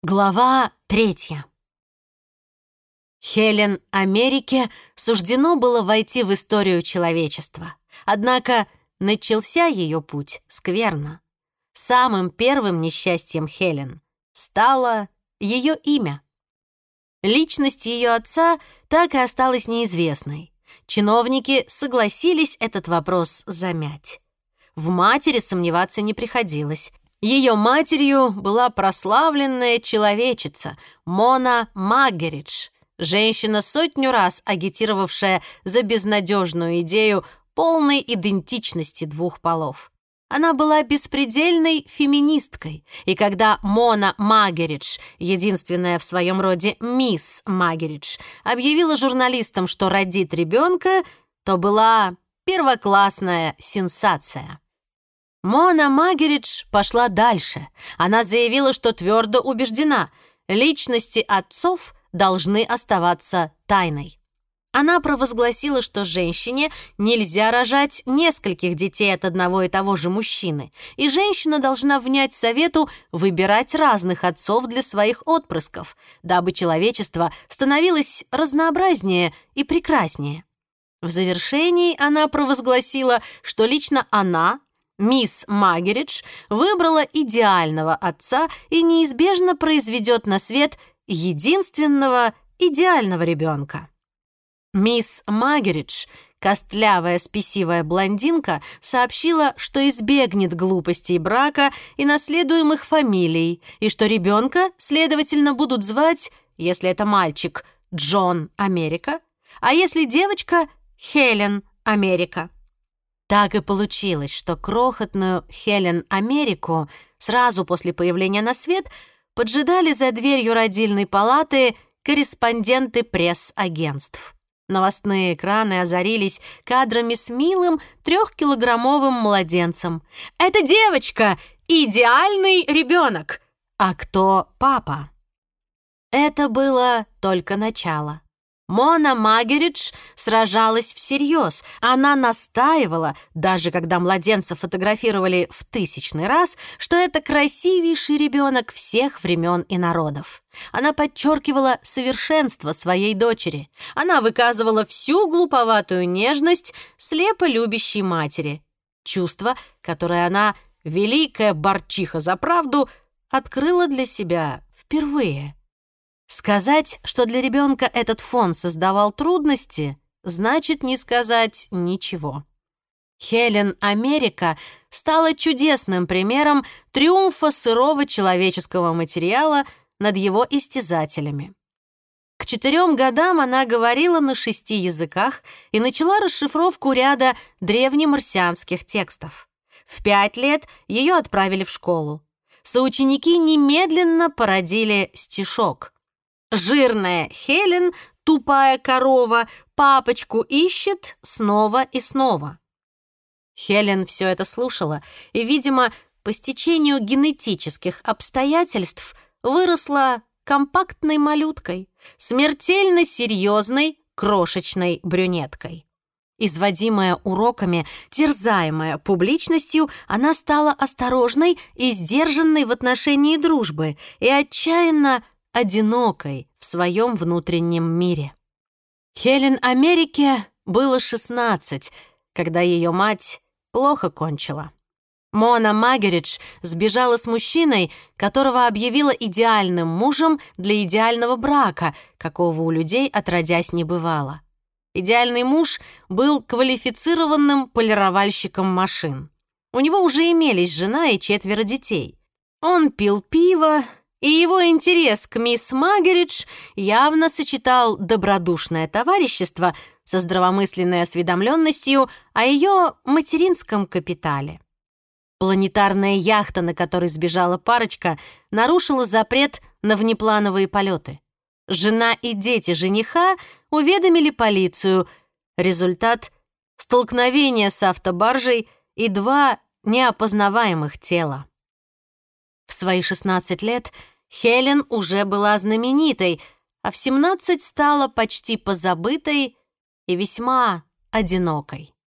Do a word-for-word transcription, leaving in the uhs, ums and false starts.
Глава третья. Хелен Америке суждено было войти в историю человечества. Однако начался ее путь скверно. Самым первым несчастьем Хелен стало ее имя. Личность ее отца так и осталась неизвестной. Чиновники согласились этот вопрос замять. В матери сомневаться не приходилось. Ее матерью была прославленная человечица Мона Магеридж, женщина, сотню раз агитировавшая за безнадежную идею полной идентичности двух полов. Она была беспредельной феминисткой, и когда Мона Магеридж, единственная в своем роде мисс Магеридж, объявила журналистам, что родит ребенка, то была первоклассная сенсация. Мона Магеридж пошла дальше. Она заявила, что твердо убеждена, личности отцов должны оставаться тайной. Она провозгласила, что женщине нельзя рожать нескольких детей от одного и того же мужчины, и женщина должна внять совету выбирать разных отцов для своих отпрысков, дабы человечество становилось разнообразнее и прекраснее. В завершении она провозгласила, что лично она, мисс Магеридж, выбрала идеального отца и неизбежно произведет на свет единственного идеального ребенка. Мисс Магеридж, костлявая спесивая блондинка, сообщила, что избегнет глупостей брака и наследуемых фамилий, и что ребенка, следовательно, будут звать, если это мальчик, Джон Америка, а если девочка, Хелен Америка. Так и получилось, что крохотную Хелен Америку сразу после появления на свет поджидали за дверью родильной палаты корреспонденты пресс-агентств. Новостные экраны озарились кадрами с милым трехкилограммовым младенцем. «Это девочка! Идеальный ребенок! А кто папа?» Это было только начало. Мона Магеридж сражалась всерьез. Она настаивала, даже когда младенца фотографировали в тысячный раз, что это красивейший ребенок всех времен и народов. Она подчеркивала совершенство своей дочери. Она выказывала всю глуповатую нежность слепо любящей матери. Чувство, которое она, великая борчиха за правду, открыла для себя впервые. Сказать, что для ребенка этот фон создавал трудности, значит не сказать ничего. Хелен Америка стала чудесным примером триумфа сырого человеческого материала над его истязателями. К четырем годам она говорила на шести языках и начала расшифровку ряда древнемарсианских текстов. В пять лет ее отправили в школу. Соученики немедленно породили стишок. «Жирная Хелен, тупая корова, папочку ищет снова и снова». Хелен все это слушала и, видимо, по стечению генетических обстоятельств выросла компактной малюткой, смертельно серьезной крошечной брюнеткой. Изводимая уроками, терзаемая публичностью, она стала осторожной и сдержанной в отношении дружбы и отчаянно одинокой в своем внутреннем мире. Хелен Америке было шестнадцать, когда ее мать плохо кончила. Мона Магеридж сбежала с мужчиной, которого объявила идеальным мужем для идеального брака, какого у людей отродясь не бывало. Идеальный муж был квалифицированным полировальщиком машин. У него уже имелись жена и четверо детей. Он пил пиво, и его интерес к мисс Магеридж явно сочетал добродушное товарищество со здравомысленной осведомленностью о ее материнском капитале. Планетарная яхта, на которой сбежала парочка, нарушила запрет на внеплановые полеты. Жена и дети жениха уведомили полицию. Результат — столкновение с автобаржей и два неопознаваемых тела. В свои шестнадцать лет Хелен уже была знаменитой, а в семнадцать стала почти позабытой и весьма одинокой.